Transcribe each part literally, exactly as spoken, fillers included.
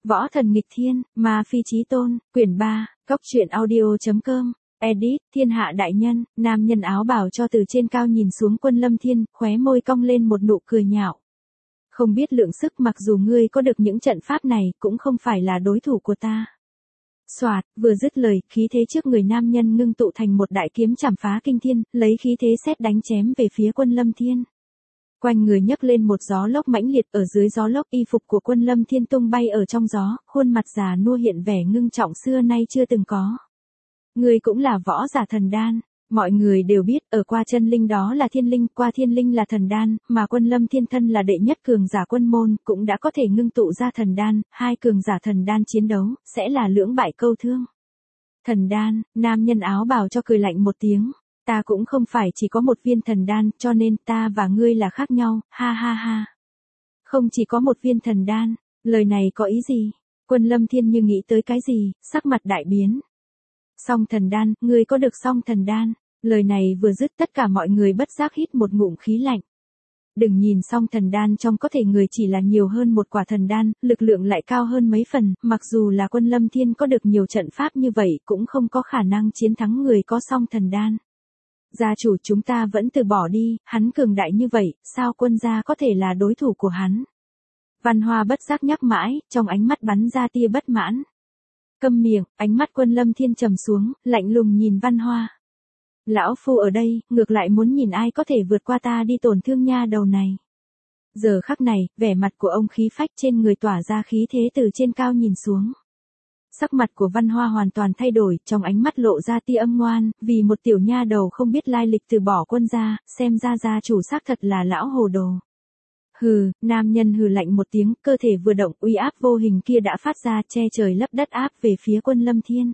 Võ thần nghịch thiên, ma phi chí tôn, quyển ba, cốc truyện audio.com, edit, thiên hạ đại nhân, nam nhân áo bào cho từ trên cao nhìn xuống Quân Lâm Thiên, khóe môi cong lên một nụ cười nhạo. Không biết lượng sức, mặc dù ngươi có được những trận pháp này, cũng không phải là đối thủ của ta. Soạt, vừa dứt lời, khí thế trước người nam nhân ngưng tụ thành một đại kiếm chảm phá kinh thiên, lấy khí thế sét đánh chém về phía Quân Lâm Thiên. Quanh người nhấc lên một gió lốc mãnh liệt, ở dưới gió lốc y phục của Quân Lâm Thiên tung bay ở trong gió, khuôn mặt già nua hiện vẻ ngưng trọng xưa nay chưa từng có. Ngươi cũng là võ giả thần đan, mọi người đều biết, ở qua chân linh đó là thiên linh, qua thiên linh là thần đan, mà Quân Lâm Thiên thân là đệ nhất cường giả quân môn, cũng đã có thể ngưng tụ ra thần đan, hai cường giả thần đan chiến đấu, sẽ là lưỡng bại câu thương. Thần đan, nam nhân áo bào cho cười lạnh một tiếng. Ta cũng không phải chỉ có một viên thần đan, cho nên ta và ngươi là khác nhau, ha ha ha. Không chỉ có một viên thần đan, lời này có ý gì? Quân Lâm Thiên như nghĩ tới cái gì, sắc mặt đại biến. Song thần đan, ngươi có được song thần đan, lời này vừa dứt tất cả mọi người bất giác hít một ngụm khí lạnh. Đừng nhìn song thần đan trong có thể người chỉ là nhiều hơn một quả thần đan, lực lượng lại cao hơn mấy phần, mặc dù là Quân Lâm Thiên có được nhiều trận pháp như vậy cũng không có khả năng chiến thắng người có song thần đan. Gia chủ, chúng ta vẫn từ bỏ đi, hắn cường đại như vậy, sao quân gia có thể là đối thủ của hắn? Văn Hoa bất giác nhắc mãi, trong ánh mắt bắn ra tia bất mãn. Câm miệng, ánh mắt Quân Lâm Thiên trầm xuống, lạnh lùng nhìn Văn Hoa. Lão phu ở đây, ngược lại muốn nhìn ai có thể vượt qua ta đi tổn thương nha đầu này. Giờ khắc này, vẻ mặt của ông khí phách trên người tỏa ra khí thế từ trên cao nhìn xuống. Sắc mặt của Văn Hoa hoàn toàn thay đổi, trong ánh mắt lộ ra tia âm ngoan, vì một tiểu nha đầu không biết lai lịch từ bỏ quân gia, xem ra gia chủ xác thật là lão hồ đồ. Hừ, nam nhân hừ lạnh một tiếng, cơ thể vừa động, uy áp vô hình kia đã phát ra, che trời lấp đất áp về phía Quân Lâm Thiên.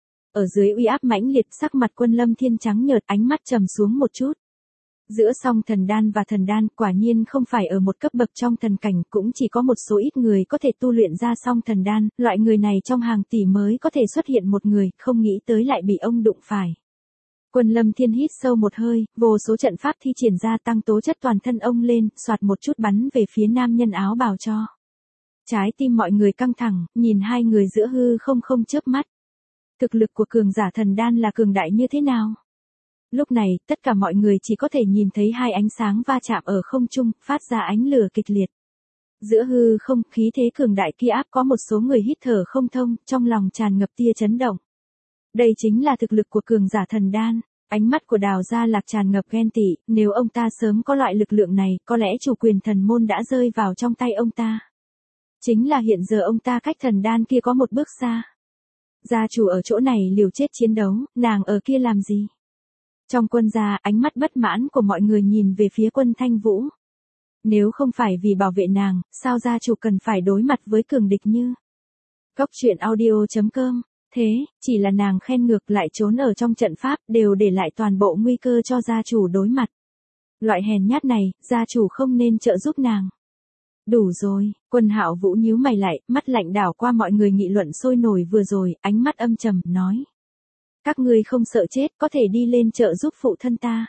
Ở dưới uy áp mãnh liệt, sắc mặt Quân Lâm Thiên trắng nhợt, ánh mắt trầm xuống một chút. Giữa song thần đan và thần đan, quả nhiên không phải ở một cấp bậc trong thần cảnh, cũng chỉ có một số ít người có thể tu luyện ra song thần đan, loại người này trong hàng tỷ mới có thể xuất hiện một người, không nghĩ tới lại bị ông đụng phải. Quân Lâm Thiên hít sâu một hơi, vô số trận pháp thi triển ra tăng tố chất toàn thân ông lên, soạt một chút bắn về phía nam nhân áo bào cho. Trái tim mọi người căng thẳng, nhìn hai người giữa hư không không chớp mắt. Thực lực của cường giả thần đan là cường đại như thế nào? Lúc này, tất cả mọi người chỉ có thể nhìn thấy hai ánh sáng va chạm ở không trung, phát ra ánh lửa kịch liệt. Giữa hư không, khí thế cường đại kia áp có một số người hít thở không thông, trong lòng tràn ngập tia chấn động. Đây chính là thực lực của cường giả thần đan. Ánh mắt của Đào Gia Lạc tràn ngập ghen tị, nếu ông ta sớm có loại lực lượng này, có lẽ chủ quyền thần môn đã rơi vào trong tay ông ta. Chính là hiện giờ ông ta cách thần đan kia có một bước xa. Gia chủ ở chỗ này liều chết chiến đấu, nàng ở kia làm gì? Trong quân gia, ánh mắt bất mãn của mọi người nhìn về phía Quân Thanh Vũ. Nếu không phải vì bảo vệ nàng, sao gia chủ cần phải đối mặt với cường địch như? Cốc truyện audio.com, thế, chỉ là nàng khen ngược lại trốn ở trong trận pháp, đều để lại toàn bộ nguy cơ cho gia chủ đối mặt. Loại hèn nhát này, gia chủ không nên trợ giúp nàng. Đủ rồi, Quân Hạo Vũ nhíu mày lại, mắt lạnh đảo qua mọi người nghị luận sôi nổi vừa rồi, ánh mắt âm trầm, nói. Các ngươi không sợ chết, có thể đi lên trợ giúp phụ thân ta.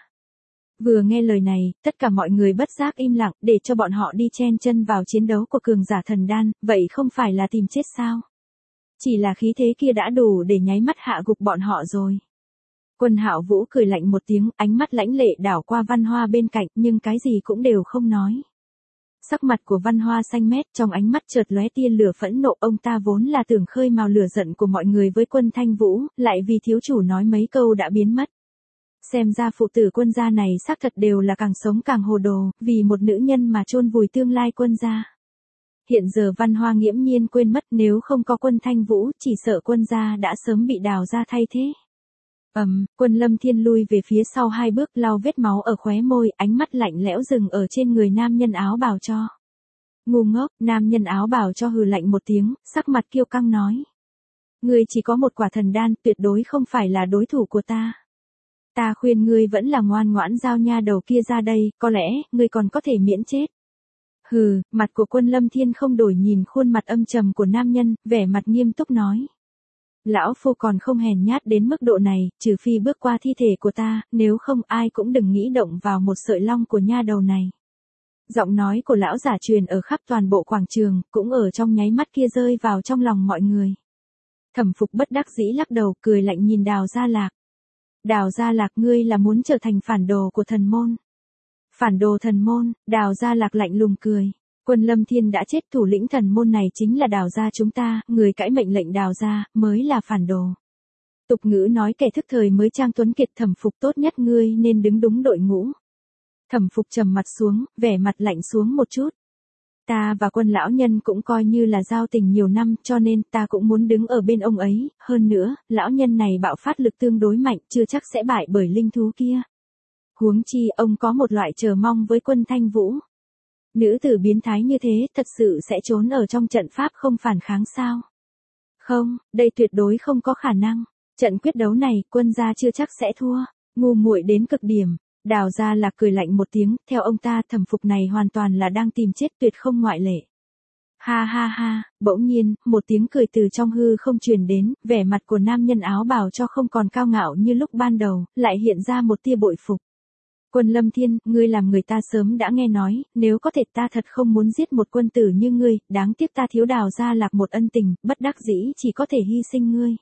Vừa nghe lời này, tất cả mọi người bất giác im lặng, để cho bọn họ đi chen chân vào chiến đấu của cường giả thần đan, vậy không phải là tìm chết sao? Chỉ là khí thế kia đã đủ để nháy mắt hạ gục bọn họ rồi. Quân Hạo Vũ cười lạnh một tiếng, ánh mắt lãnh lệ đảo qua Văn Hoa bên cạnh, nhưng cái gì cũng đều không nói. Sắc mặt của Văn Hoa xanh mét, trong ánh mắt chợt lóe tia lửa phẫn nộ, ông ta vốn là tưởng khơi mào lửa giận của mọi người với Quân Thanh Vũ, lại vì thiếu chủ nói mấy câu đã biến mất. Xem ra phụ tử Quân gia này xác thật đều là càng sống càng hồ đồ, vì một nữ nhân mà chôn vùi tương lai Quân gia. Hiện giờ Văn Hoa nghiễm nhiên quên mất, nếu không có Quân Thanh Vũ, chỉ sợ Quân gia đã sớm bị Đào gia thay thế. Ầm, um, Quân Lâm Thiên lui về phía sau hai bước, lau vết máu ở khóe môi, ánh mắt lạnh lẽo dừng ở trên người nam nhân áo bào cho. Ngu ngốc, nam nhân áo bào cho hừ lạnh một tiếng, sắc mặt kiêu căng nói. Ngươi chỉ có một quả thần đan, tuyệt đối không phải là đối thủ của ta. Ta khuyên ngươi vẫn là ngoan ngoãn giao nha đầu kia ra đây, có lẽ, ngươi còn có thể miễn chết. Hừ, mặt của Quân Lâm Thiên không đổi, nhìn khuôn mặt âm trầm của nam nhân, vẻ mặt nghiêm túc nói. Lão phu còn không hèn nhát đến mức độ này, trừ phi bước qua thi thể của ta, nếu không ai cũng đừng nghĩ động vào một sợi long của nha đầu này. Giọng nói của lão giả truyền ở khắp toàn bộ quảng trường, cũng ở trong nháy mắt kia rơi vào trong lòng mọi người. Thẩm Phục bất đắc dĩ lắc đầu, cười lạnh nhìn Đào Gia Lạc. Đào Gia Lạc, ngươi là muốn trở thành phản đồ của thần môn. Phản đồ thần môn? Đào Gia Lạc lạnh lùng cười. Quân Lâm Thiên đã chết, thủ lĩnh thần môn này chính là Đào gia chúng ta, người cãi mệnh lệnh Đào gia mới là phản đồ. Tục ngữ nói kẻ thức thời mới trang tuấn kiệt. Thẩm Phục, tốt nhất ngươi nên đứng đúng đội ngũ. Thẩm Phục trầm mặt xuống, vẻ mặt lạnh xuống một chút. Ta và Quân lão nhân cũng coi như là giao tình nhiều năm, cho nên ta cũng muốn đứng ở bên ông ấy, hơn nữa, lão nhân này bạo phát lực tương đối mạnh, chưa chắc sẽ bại bởi linh thú kia. Huống chi ông có một loại chờ mong với Quân Thanh Vũ. Nữ tử biến thái như thế thật sự sẽ trốn ở trong trận pháp không phản kháng sao? Không, đây tuyệt đối không có khả năng. Trận quyết đấu này, Quân gia chưa chắc sẽ thua. Ngu muội đến cực điểm. Đào Gia Lạc cười lạnh một tiếng, theo ông ta Thẩm Phục này hoàn toàn là đang tìm chết, tuyệt không ngoại lệ. Ha ha ha, bỗng nhiên, một tiếng cười từ trong hư không truyền đến, vẻ mặt của nam nhân áo bào cho không còn cao ngạo như lúc ban đầu, lại hiện ra một tia bội phục. Quân Lâm Thiên, ngươi làm người ta sớm đã nghe nói, nếu có thể ta thật không muốn giết một quân tử như ngươi, đáng tiếc ta thiếu Đào Gia Lạc một ân tình, bất đắc dĩ chỉ có thể hy sinh ngươi.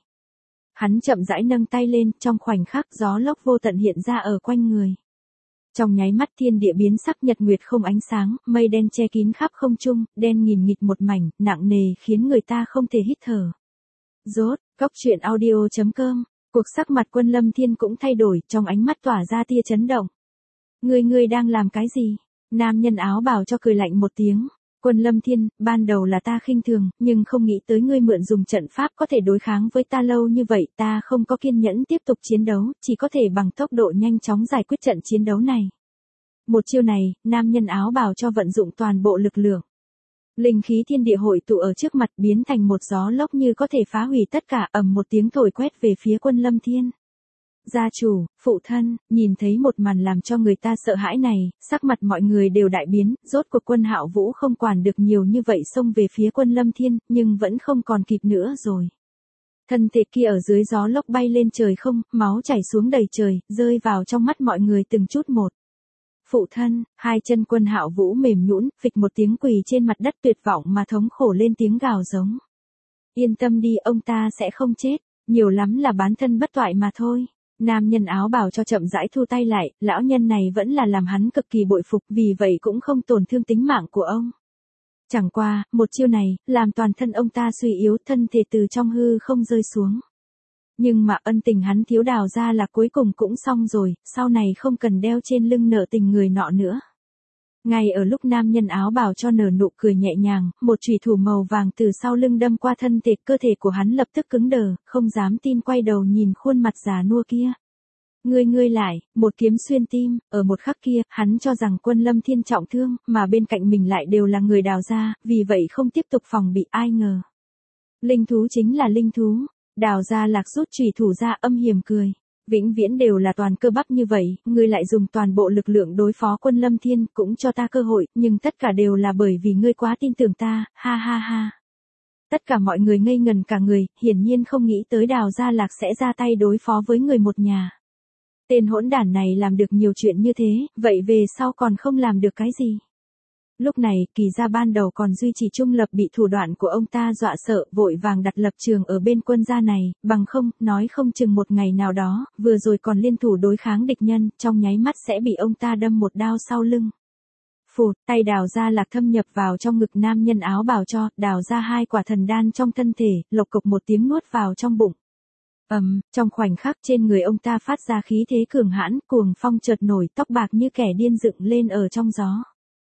Hắn chậm rãi nâng tay lên, trong khoảnh khắc gió lốc vô tận hiện ra ở quanh người. Trong nháy mắt thiên địa biến sắc, nhật nguyệt không ánh sáng, mây đen che kín khắp không trung, đen nghìn nghịt một mảnh, nặng nề khiến người ta không thể hít thở. Rốt, Cốc Truyện Audio chấm com, cuộc sắc mặt Quân Lâm Thiên cũng thay đổi, trong ánh mắt tỏa ra tia chấn động. Ngươi ngươi đang làm cái gì? Nam nhân áo bào cho cười lạnh một tiếng. Quân Lâm Thiên, ban đầu là ta khinh thường, nhưng không nghĩ tới ngươi mượn dùng trận pháp có thể đối kháng với ta lâu như vậy, ta không có kiên nhẫn tiếp tục chiến đấu, chỉ có thể bằng tốc độ nhanh chóng giải quyết trận chiến đấu này. Một chiêu này, nam nhân áo bào cho vận dụng toàn bộ lực lượng. Linh khí thiên địa hội tụ ở trước mặt, biến thành một gió lốc như có thể phá hủy tất cả, ầm một tiếng thổi quét về phía Quân Lâm Thiên. Gia chủ, phụ thân, nhìn thấy một màn làm cho người ta sợ hãi này, sắc mặt mọi người đều đại biến, rốt cuộc Quân Hạo Vũ không quản được nhiều như vậy xông về phía Quân Lâm Thiên, nhưng vẫn không còn kịp nữa rồi. Thân thể kia ở dưới gió lốc bay lên trời không, máu chảy xuống đầy trời, rơi vào trong mắt mọi người từng chút một. Phụ thân, hai chân Quân Hạo Vũ mềm nhũn, phịch một tiếng quỳ trên mặt đất, tuyệt vọng mà thống khổ lên tiếng gào giống. Yên tâm đi, ông ta sẽ không chết, nhiều lắm là bán thân bất toại mà thôi. Nam nhân áo bào cho chậm rãi thu tay lại, lão nhân này vẫn là làm hắn cực kỳ bội phục, vì vậy cũng không tổn thương tính mạng của ông. Chẳng qua, một chiêu này, làm toàn thân ông ta suy yếu, thân thể từ trong hư không rơi xuống. Nhưng mà ân tình hắn thiếu Đào Gia Lạc cuối cùng cũng xong rồi, sau này không cần đeo trên lưng nợ tình người nọ nữa. Ngay ở lúc nam nhân áo bào cho nở nụ cười nhẹ nhàng, một chùy thủ màu vàng từ sau lưng đâm qua thân thể, cơ thể của hắn lập tức cứng đờ, không dám tin quay đầu nhìn khuôn mặt già nua kia. Ngươi ngươi lại, một kiếm xuyên tim, ở một khắc kia, hắn cho rằng Quân Lâm Thiên trọng thương, mà bên cạnh mình lại đều là người Đào gia, vì vậy không tiếp tục phòng bị, ai ngờ. Linh thú chính là linh thú, Đào Gia Lạc rút chùy thủ ra âm hiểm cười. Vĩnh viễn đều là toàn cơ bắp như vậy, ngươi lại dùng toàn bộ lực lượng đối phó Quân Lâm Thiên, cũng cho ta cơ hội, nhưng tất cả đều là bởi vì ngươi quá tin tưởng ta, ha ha ha. Tất cả mọi người ngây ngần cả người, hiển nhiên không nghĩ tới Đào Gia Lạc sẽ ra tay đối phó với người một nhà. Tên hỗn đản này làm được nhiều chuyện như thế, vậy về sau còn không làm được cái gì? Lúc này, Kỳ gia ban đầu còn duy trì trung lập, bị thủ đoạn của ông ta dọa sợ, vội vàng đặt lập trường ở bên Quân gia này, bằng không, nói không chừng một ngày nào đó, vừa rồi còn liên thủ đối kháng địch nhân, trong nháy mắt sẽ bị ông ta đâm một đao sau lưng. Phụt, tay Đào Gia Lạc thâm nhập vào trong ngực nam nhân áo bào cho, đào ra hai quả thần đan trong thân thể, lộc cộc một tiếng nuốt vào trong bụng. Ầm, um, trong khoảnh khắc trên người ông ta phát ra khí thế cường hãn, cuồng phong chợt nổi, tóc bạc như kẻ điên dựng lên ở trong gió.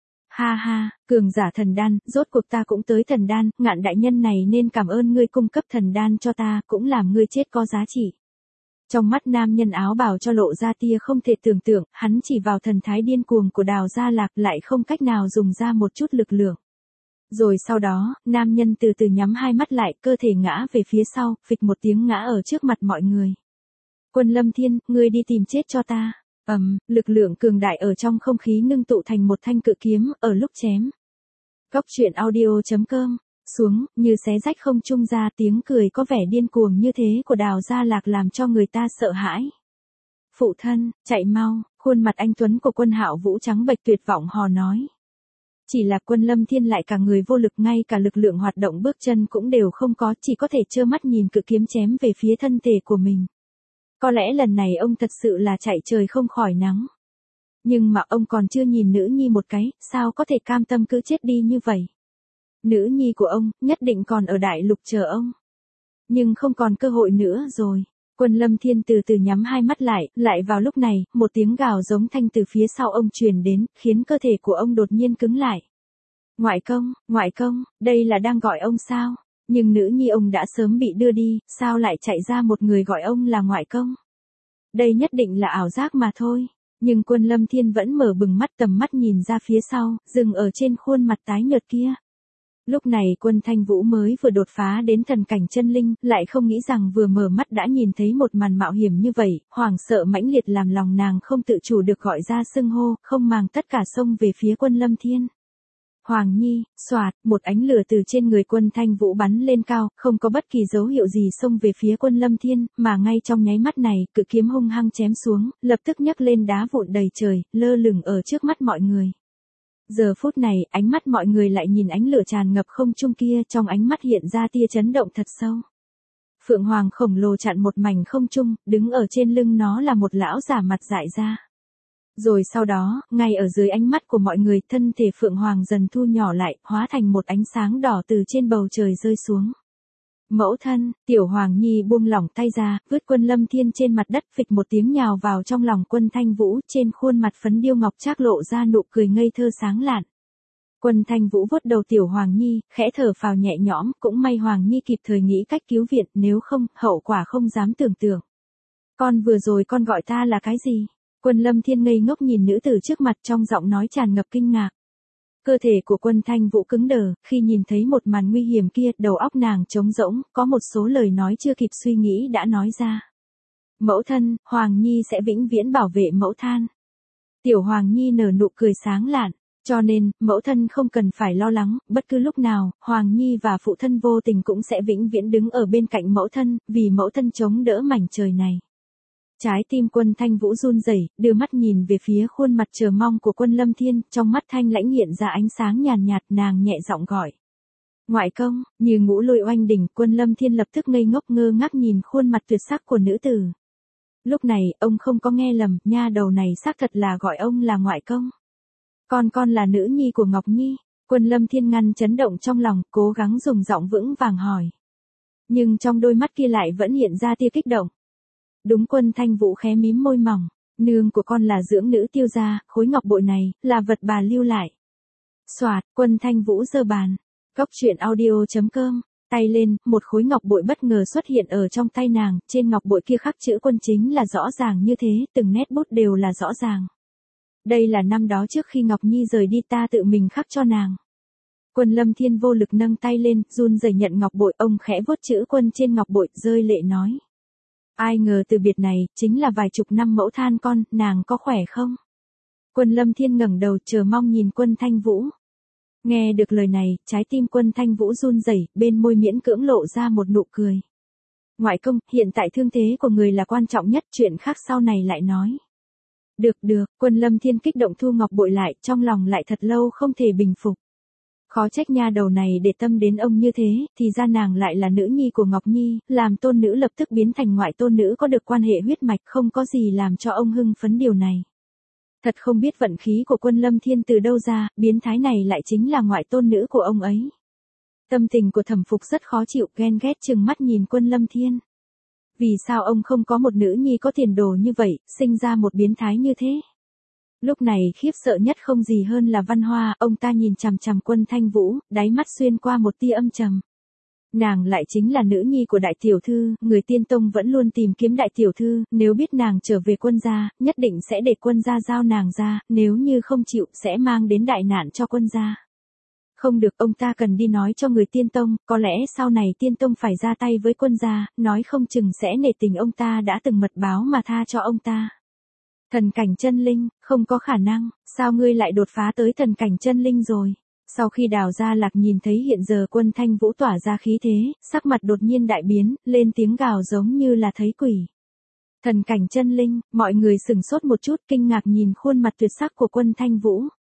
Ha ha, cường giả thần đan, rốt cuộc ta cũng tới thần đan, Ngạn đại nhân này nên cảm ơn ngươi cung cấp thần đan cho ta, cũng làm ngươi chết có giá trị. Trong mắt nam nhân áo bào cho lộ ra tia không thể tưởng tượng, hắn chỉ vào thần thái điên cuồng của Đào Gia Lạc, lại không cách nào dùng ra một chút lực lượng. Rồi sau đó, nam nhân từ từ nhắm hai mắt lại, cơ thể ngã về phía sau, phịch một tiếng ngã ở trước mặt mọi người. Quân Lâm Thiên, ngươi đi tìm chết cho ta. Ầm, um, lực lượng cường đại ở trong không khí ngưng tụ thành một thanh cự kiếm, ở lúc chém. Cốc Truyện Audio chấm com, xuống, như xé rách không trung ra, tiếng cười có vẻ điên cuồng như thế của Đào Gia Lạc làm cho người ta sợ hãi. Phụ thân, chạy mau, khuôn mặt anh tuấn của Quân Hạo Vũ trắng bệch tuyệt vọng hò nói. Chỉ là Quân Lâm Thiên lại cả người vô lực, ngay cả lực lượng hoạt động bước chân cũng đều không có, chỉ có thể trơ mắt nhìn cự kiếm chém về phía thân thể của mình. Có lẽ lần này ông thật sự là chạy trời không khỏi nắng. Nhưng mà ông còn chưa nhìn nữ nhi một cái, sao có thể cam tâm cứ chết đi như vậy. Nữ nhi của ông, nhất định còn ở đại lục chờ ông. Nhưng không còn cơ hội nữa rồi. Quân Lâm Thiên từ từ nhắm hai mắt lại, lại vào lúc này, một tiếng gào giống thanh từ phía sau ông truyền đến, khiến cơ thể của ông đột nhiên cứng lại. Ngoại công, ngoại công, đây là đang gọi ông sao? Nhưng nữ nhi ông đã sớm bị đưa đi, sao lại chạy ra một người gọi ông là ngoại công? Đây nhất định là ảo giác mà thôi. Nhưng Quân Lâm Thiên vẫn mở bừng mắt, tầm mắt nhìn ra phía sau, dừng ở trên khuôn mặt tái nhợt kia. Lúc này Quân Thanh Vũ mới vừa đột phá đến thần cảnh chân linh, lại không nghĩ rằng vừa mở mắt đã nhìn thấy một màn mạo hiểm như vậy, hoảng sợ mãnh liệt làm lòng nàng không tự chủ được gọi ra xưng hô, không màng tất cả xông về phía Quân Lâm Thiên. Hoàng Nhi, xoạt, một ánh lửa từ trên người Quân Thanh Vũ bắn lên cao, không có bất kỳ dấu hiệu gì xông về phía Quân Lâm Thiên, mà ngay trong nháy mắt này, cự kiếm hung hăng chém xuống, lập tức nhấc lên đá vụn đầy trời, lơ lửng ở trước mắt mọi người. Giờ phút này, ánh mắt mọi người lại nhìn ánh lửa tràn ngập không trung kia, trong ánh mắt hiện ra tia chấn động thật sâu. Phượng Hoàng khổng lồ chặn một mảnh không trung, đứng ở trên lưng nó là một lão giả mặt dại ra. Rồi sau đó, ngay ở dưới ánh mắt của mọi người, thân thể Phượng Hoàng dần thu nhỏ lại, hóa thành một ánh sáng đỏ từ trên bầu trời rơi xuống. Mẫu thân, Tiểu Hoàng Nhi buông lỏng tay ra, vứt Quân Lâm Thiên trên mặt đất, phịch một tiếng nhào vào trong lòng Quân Thanh Vũ, trên khuôn mặt phấn điêu ngọc trác lộ ra nụ cười ngây thơ sáng lạn. Quân Thanh Vũ vuốt đầu Tiểu Hoàng Nhi, khẽ thở phào nhẹ nhõm, cũng may Hoàng Nhi kịp thời nghĩ cách cứu viện, nếu không, hậu quả không dám tưởng tượng. Con vừa rồi con gọi ta là cái gì? Quân Lâm Thiên ngây ngốc nhìn nữ tử trước mặt, trong giọng nói tràn ngập kinh ngạc. Cơ thể của Quân Thanh Vũ cứng đờ, khi nhìn thấy một màn nguy hiểm kia, đầu óc nàng trống rỗng, có một số lời nói chưa kịp suy nghĩ đã nói ra. Mẫu thân, Hoàng Nhi sẽ vĩnh viễn bảo vệ mẫu than. Tiểu Hoàng Nhi nở nụ cười sáng lạn, cho nên, mẫu thân không cần phải lo lắng, bất cứ lúc nào, Hoàng Nhi và phụ thân vô tình cũng sẽ vĩnh viễn đứng ở bên cạnh mẫu thân, vì mẫu thân chống đỡ mảnh trời này. Trái tim Quân Thanh Vũ run rẩy, đưa mắt nhìn về phía khuôn mặt chờ mong của Quân Lâm Thiên, trong mắt thanh lãnh hiện ra ánh sáng nhàn nhạt, nàng nhẹ giọng gọi. Ngoại công, như ngũ lôi oanh đỉnh, Quân Lâm Thiên lập tức ngây ngốc ngơ ngác nhìn khuôn mặt tuyệt sắc của nữ tử. Lúc này, ông không có nghe lầm, nha đầu này xác thật là gọi ông là ngoại công. Con con là nữ nhi của Ngọc Nhi. Quân Lâm Thiên ngăn chấn động trong lòng, cố gắng dùng giọng vững vàng hỏi. Nhưng trong đôi mắt kia lại vẫn hiện ra tia kích động. Đúng. Quân Thanh Vũ khẽ mím môi mỏng, nương của con là dưỡng nữ Tiêu gia, khối ngọc bội này, là vật bà lưu lại. Soạt, Quân Thanh Vũ giơ bàn. Góc truyện audio chấm com, tay lên, một khối ngọc bội bất ngờ xuất hiện ở trong tay nàng, trên ngọc bội kia khắc chữ Quân chính là rõ ràng như thế, từng nét bút đều là rõ ràng. Đây là năm đó trước khi Ngọc Nhi rời đi ta tự mình khắc cho nàng. Quân Lâm Thiên vô lực nâng tay lên, run rẩy nhận ngọc bội, ông khẽ vuốt chữ Quân trên ngọc bội, rơi lệ nói. Ai ngờ từ biệt này, chính là vài chục năm mẫu than con, nàng có khỏe không? Quân Lâm Thiên ngẩng đầu chờ mong nhìn Quân Thanh Vũ. Nghe được lời này, trái tim Quân Thanh Vũ run rẩy, bên môi miễn cưỡng lộ ra một nụ cười. Ngoại công, hiện tại thương thế của người là quan trọng nhất, chuyện khác sau này lại nói. Được được, Quân Lâm Thiên kích động thu ngọc bội lại, trong lòng lại thật lâu không thể bình phục. Khó trách nha đầu này để tâm đến ông như thế, thì ra nàng lại là nữ nhi của Ngọc Nhi, làm tôn nữ lập tức biến thành ngoại tôn nữ có được quan hệ huyết mạch, không có gì làm cho ông hưng phấn điều này. Thật không biết vận khí của Quân Lâm Thiên từ đâu ra, biến thái này lại chính là ngoại tôn nữ của ông ấy. Tâm tình của Thẩm Phục rất khó chịu, ghen ghét trừng mắt nhìn Quân Lâm Thiên. Vì sao ông không có một nữ nhi có tiền đồ như vậy, sinh ra một biến thái như thế? Lúc này khiếp sợ nhất không gì hơn là Văn Hoa, ông ta nhìn chằm chằm Quân Thanh Vũ, đáy mắt xuyên qua một tia âm trầm. Nàng lại chính là nữ nhi của đại tiểu thư, người tiên tông vẫn luôn tìm kiếm đại tiểu thư, nếu biết nàng trở về quân gia, nhất định sẽ để quân gia giao nàng ra, nếu như không chịu sẽ mang đến đại nạn cho quân gia. Không được, ông ta cần đi nói cho người tiên tông, có lẽ sau này tiên tông phải ra tay với quân gia, nói không chừng sẽ nể tình ông ta đã từng mật báo mà tha cho ông ta. Thần cảnh chân linh, không có khả năng, sao ngươi lại đột phá tới thần cảnh chân linh rồi? Sau khi Đào Gia Lạc nhìn thấy hiện giờ Quân Thanh Vũ tỏa ra khí thế, sắc mặt đột nhiên đại biến, lên tiếng gào giống như là thấy quỷ. Thần cảnh chân linh, mọi người sửng sốt một chút kinh ngạc nhìn khuôn mặt tuyệt sắc của Quân Thanh Vũ.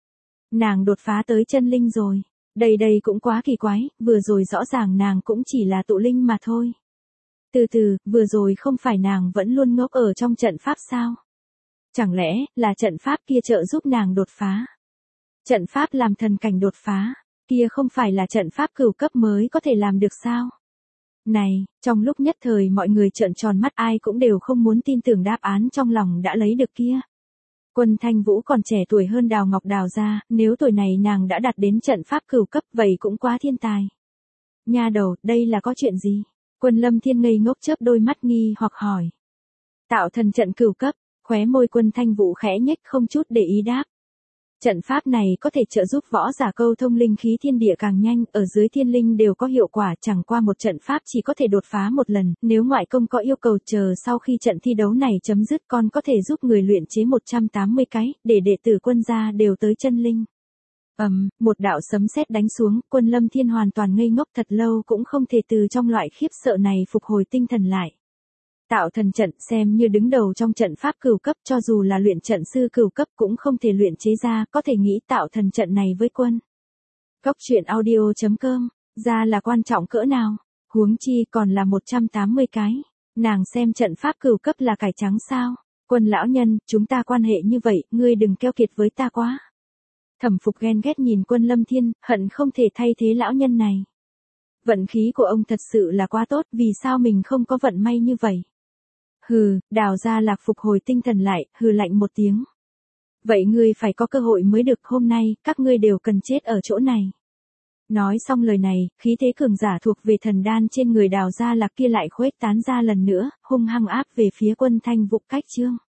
Nàng đột phá tới chân linh rồi. Đây đây cũng quá kỳ quái, vừa rồi rõ ràng nàng cũng chỉ là tụ linh mà thôi. Từ từ, vừa rồi không phải nàng vẫn luôn ngốc ở trong trận pháp sao? Chẳng lẽ, là trận pháp kia trợ giúp nàng đột phá? Trận pháp làm thần cảnh đột phá, kia không phải là trận pháp cửu cấp mới có thể làm được sao? Này, trong lúc nhất thời mọi người trợn tròn mắt ai cũng đều không muốn tin tưởng đáp án trong lòng đã lấy được kia. Quân Thanh Vũ còn trẻ tuổi hơn Đào Ngọc Đào ra, nếu tuổi này nàng đã đạt đến trận pháp cửu cấp vậy cũng quá thiên tài. Nha đầu, đây là có chuyện gì? Quân Lâm Thiên ngây ngốc chớp đôi mắt nghi hoặc hỏi. Tạo thần trận cửu cấp, khóe môi Quân Thanh Vũ khẽ nhếch không chút để ý đáp. Trận pháp này có thể trợ giúp võ giả câu thông linh khí thiên địa càng nhanh, ở dưới thiên linh đều có hiệu quả, chẳng qua một trận pháp chỉ có thể đột phá một lần, nếu ngoại công có yêu cầu chờ sau khi trận thi đấu này chấm dứt con có thể giúp người luyện chế một trăm tám mươi cái, để đệ tử quân gia đều tới chân linh. Ầm, um, một đạo sấm sét đánh xuống, Quân Lâm Thiên hoàn toàn ngây ngốc thật lâu cũng không thể từ trong loại khiếp sợ này phục hồi tinh thần lại. Tạo thần trận xem như đứng đầu trong trận pháp cửu cấp, cho dù là luyện trận sư cửu cấp cũng không thể luyện chế ra, có thể nghĩ tạo thần trận này với quân. Cốc truyện audio chấm com, ra là quan trọng cỡ nào, huống chi còn là một trăm tám mươi cái, nàng xem trận pháp cửu cấp là cải trắng sao? Quân lão nhân, chúng ta quan hệ như vậy, ngươi đừng keo kiệt với ta quá. Thẩm Phục ghen ghét nhìn Quân Lâm Thiên, hận không thể thay thế lão nhân này. Vận khí của ông thật sự là quá tốt, vì sao mình không có vận may như vậy? Hừ, Đào Gia Lạc phục hồi tinh thần lại, hừ lạnh một tiếng. Vậy ngươi phải có cơ hội mới được, hôm nay, các ngươi đều cần chết ở chỗ này. Nói xong lời này, khí thế cường giả thuộc về thần đan trên người Đào Gia Lạc kia lại khuếch tán ra lần nữa, hung hăng áp về phía Quân Thanh Vũ cách chương.